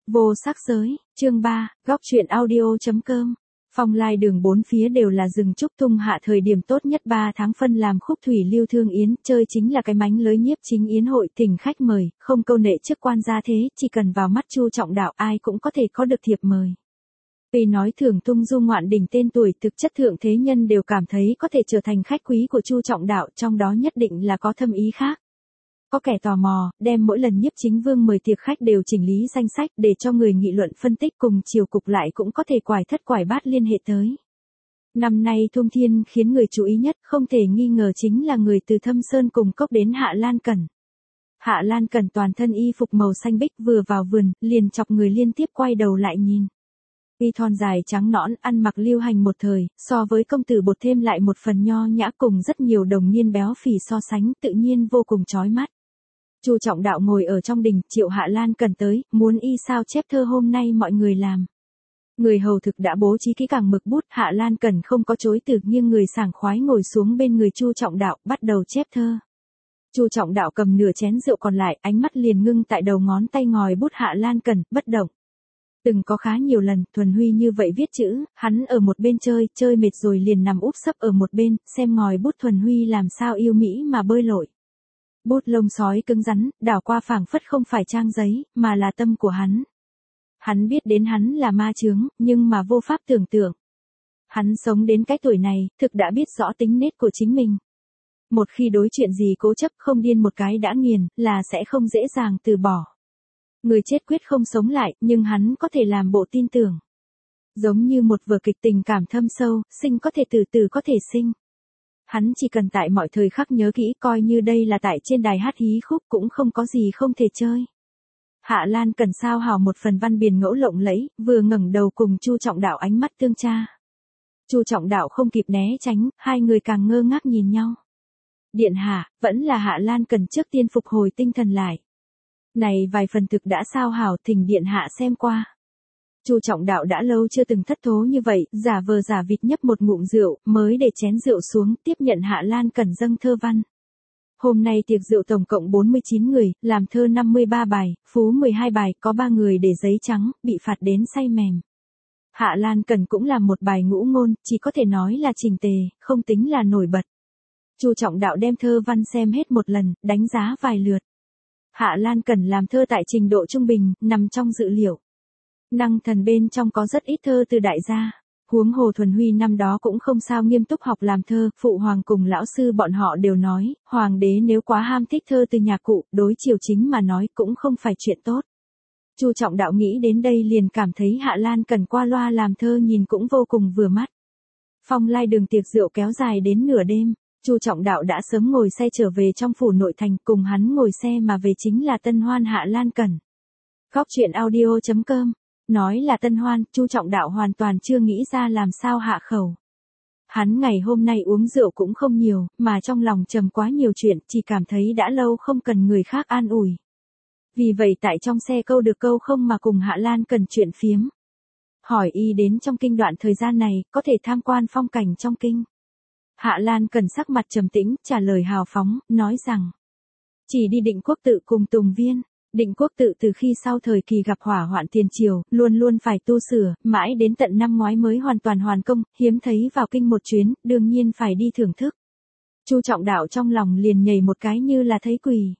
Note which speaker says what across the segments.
Speaker 1: Vô sắc giới, chương 3, góc truyện audio.com. Phong lai đường bốn phía đều là rừng trúc tung hạ, thời điểm tốt nhất 3 tháng phân làm khúc thủy lưu thương yến, chơi chính là cái mánh lưới nhiếp chính yến hội, thỉnh khách mời, không câu nệ chức quan gia thế, chỉ cần vào mắt Chu Trọng Đạo ai cũng có thể có được thiệp mời. Vì nói thường tung du ngoạn đỉnh tên tuổi, thực chất thượng thế nhân đều cảm thấy có thể trở thành khách quý của Chu Trọng Đạo, trong đó nhất định là có thâm ý khác. Có kẻ tò mò, đem mỗi lần nhiếp chính vương mời tiệc khách đều chỉnh lý danh sách để cho người nghị luận phân tích, cùng chiều cục lại cũng có thể quải thất quải bát liên hệ tới. Năm nay Thung Thiên khiến người chú ý nhất không thể nghi ngờ chính là người từ Thâm Sơn cùng cốc đến Hạ Lan Cẩn. Hạ Lan Cẩn toàn thân y phục màu xanh bích, vừa vào vườn, liền chọc người liên tiếp quay đầu lại nhìn. Y thon dài trắng nõn, ăn mặc lưu hành một thời, so với công tử bột thêm lại một phần nho nhã, cùng rất nhiều đồng niên béo phì so sánh, tự nhiên vô cùng chói mắt. Chu Trọng Đạo ngồi ở trong đình, triệu Hạ Lan Cẩn tới, muốn y sao chép thơ hôm nay mọi người làm. Người hầu thực đã bố trí kỹ càng mực bút, Hạ Lan Cẩn không có chối từ, nghiêng người sảng khoái ngồi xuống bên người Chu Trọng Đạo, bắt đầu chép thơ. Chu Trọng Đạo cầm nửa chén rượu còn lại, ánh mắt liền ngưng tại đầu ngón tay ngòi bút Hạ Lan Cẩn, bất động. Từng có khá nhiều lần, Thuần Huy như vậy viết chữ, hắn ở một bên chơi mệt rồi liền nằm úp sấp ở một bên, xem ngòi bút Thuần Huy làm sao yêu mỹ mà bơi lội. Bút lông sói cứng rắn, đảo qua phảng phất không phải trang giấy, mà là tâm của hắn. Hắn biết đến hắn là ma chướng, nhưng mà vô pháp tưởng tượng. Hắn sống đến cái tuổi này, thực đã biết rõ tính nết của chính mình. Một khi đối chuyện gì cố chấp không điên một cái đã nghiền, là sẽ không dễ dàng từ bỏ. Người chết quyết không sống lại, nhưng hắn có thể làm bộ tin tưởng. Giống như một vở kịch tình cảm thâm sâu, sinh có thể từ từ có thể sinh. Hắn chỉ cần tại mọi thời khắc nhớ kỹ, coi như đây là tại trên đài hát hí khúc cũng không có gì không thể chơi. Hạ Lan Cẩn sao hào một phần văn biển ngẫu lộng lẫy, vừa ngẩng đầu cùng Chu Trọng Đạo ánh mắt tương tra. Chu Trọng Đạo không kịp né tránh, hai người càng ngơ ngác nhìn nhau. Điện hạ, vẫn là Hạ Lan Cẩn trước tiên phục hồi tinh thần lại. Này vài phần thực đã sao hào, thỉnh điện hạ xem qua. Chu Trọng Đạo đã lâu chưa từng thất thố như vậy, giả vờ giả vịt nhấp một ngụm rượu, mới để chén rượu xuống, tiếp nhận Hạ Lan Cẩn dâng thơ văn. Hôm nay tiệc rượu tổng cộng 49 người, làm thơ 53 bài, phú 12 bài, có 3 người để giấy trắng, bị phạt đến say mềm. Hạ Lan Cẩn cũng làm một bài ngũ ngôn, chỉ có thể nói là chỉnh tề, không tính là nổi bật. Chu Trọng Đạo đem thơ văn xem hết một lần, đánh giá vài lượt. Hạ Lan Cẩn làm thơ tại trình độ trung bình, nằm trong dự liệu. Năng thần bên trong có rất ít thơ từ đại gia. Huống hồ Thuần Huy năm đó cũng không sao nghiêm túc học làm thơ, phụ hoàng cùng lão sư bọn họ đều nói, hoàng đế nếu quá ham thích thơ từ nhà cụ, đối triều chính mà nói cũng không phải chuyện tốt. Chu Trọng Đạo nghĩ đến đây liền cảm thấy Hạ Lan Cẩn qua loa làm thơ nhìn cũng vô cùng vừa mắt. Phong lai đường tiệc rượu kéo dài đến nửa đêm, Chu Trọng Đạo đã sớm ngồi xe trở về trong phủ nội thành, cùng hắn ngồi xe mà về chính là tân hoan Hạ Lan Cẩn. Góc truyện audio.com. Nói là tân hoan, Chu Trọng Đạo hoàn toàn chưa nghĩ ra làm sao hạ khẩu. Hắn ngày hôm nay uống rượu cũng không nhiều, mà trong lòng trầm quá nhiều chuyện, chỉ cảm thấy đã lâu không cần người khác an ủi. Vì vậy tại trong xe câu được câu không mà cùng Hạ Lan Cẩn chuyện phiếm. Hỏi y đến trong kinh đoạn thời gian này, có thể tham quan phong cảnh trong kinh. Hạ Lan Cẩn sắc mặt trầm tĩnh, trả lời hào phóng, nói rằng. Chỉ đi Định Quốc Tự cùng Tùng Viên. Định Quốc Tự từ khi sau thời kỳ gặp hỏa hoạn tiền triều, luôn luôn phải tu sửa, mãi đến tận năm ngoái mới hoàn toàn hoàn công, hiếm thấy vào kinh một chuyến, đương nhiên phải đi thưởng thức. Chu Trọng Đạo trong lòng liền nhảy một cái như là thấy quỷ.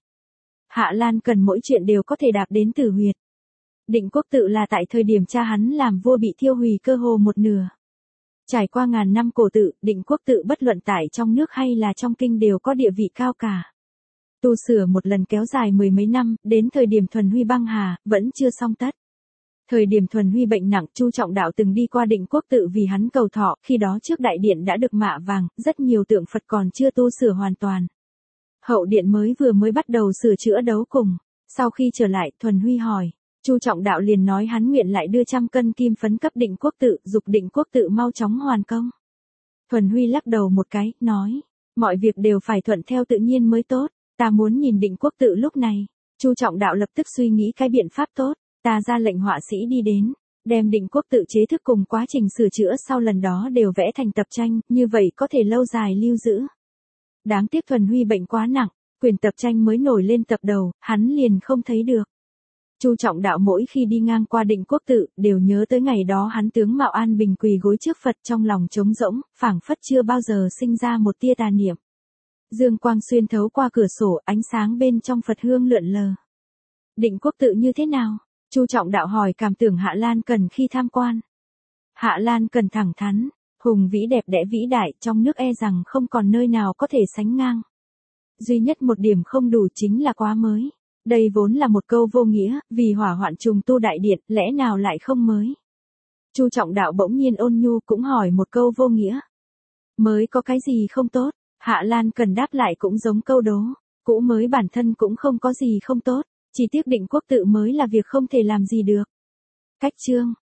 Speaker 1: Hạ Lan Cẩn mỗi chuyện đều có thể đạp đến tử huyệt. Định Quốc Tự là tại thời điểm cha hắn làm vua bị thiêu hủy cơ hồ một nửa. Trải qua ngàn năm cổ tự, Định Quốc Tự bất luận tại trong nước hay là trong kinh đều có địa vị cao cả. Tu sửa một lần kéo dài mười mấy năm, đến thời điểm Thuần Huy băng hà, vẫn chưa xong tất. Thời điểm Thuần Huy bệnh nặng, Chu Trọng Đạo từng đi qua Định Quốc Tự vì hắn cầu thọ, khi đó trước đại điện đã được mạ vàng, rất nhiều tượng Phật còn chưa tu sửa hoàn toàn. Hậu điện mới bắt đầu sửa chữa đấu cùng. Sau khi trở lại, Thuần Huy hỏi, Chu Trọng Đạo liền nói hắn nguyện lại đưa 100 cân kim phấn cấp Định Quốc Tự, dục Định Quốc Tự mau chóng hoàn công. Thuần Huy lắc đầu một cái, nói, mọi việc đều phải thuận theo tự nhiên mới tốt. Ta muốn nhìn Định Quốc Tự lúc này. Chu Trọng Đạo lập tức suy nghĩ cái biện pháp tốt. Ta ra lệnh họa sĩ đi đến, đem Định Quốc Tự chế thức cùng quá trình sửa chữa sau lần đó đều vẽ thành tập tranh, như vậy có thể lâu dài lưu giữ. Đáng tiếc Thuần Huy bệnh quá nặng, quyển tập tranh mới nổi lên tập đầu, hắn liền không thấy được. Chu Trọng Đạo mỗi khi đi ngang qua Định Quốc Tự, đều nhớ tới ngày đó hắn tướng mạo an bình quỳ gối trước Phật trong lòng trống rỗng, phảng phất chưa bao giờ sinh ra một tia tà niệm. Dương quang xuyên thấu qua cửa sổ, ánh sáng bên trong Phật hương lượn lờ. Định Quốc Tự như thế nào? Chu Trọng Đạo hỏi cảm tưởng Hạ Lan Cần khi tham quan. Hạ Lan Cần thẳng thắn, hùng vĩ đẹp đẽ vĩ đại, trong nước e rằng không còn nơi nào có thể sánh ngang. Duy nhất một điểm không đủ chính là quá mới. Đây vốn là một câu vô nghĩa, vì hỏa hoạn trùng tu đại điện, lẽ nào lại không mới? Chu Trọng Đạo bỗng nhiên ôn nhu cũng hỏi một câu vô nghĩa. Mới có cái gì không tốt? Hạ Lan Cần đáp lại cũng giống câu đố. Cũ mới bản thân cũng không có gì không tốt, chỉ tiếc Định Quốc Tự mới là việc không thể làm gì được. Cách chương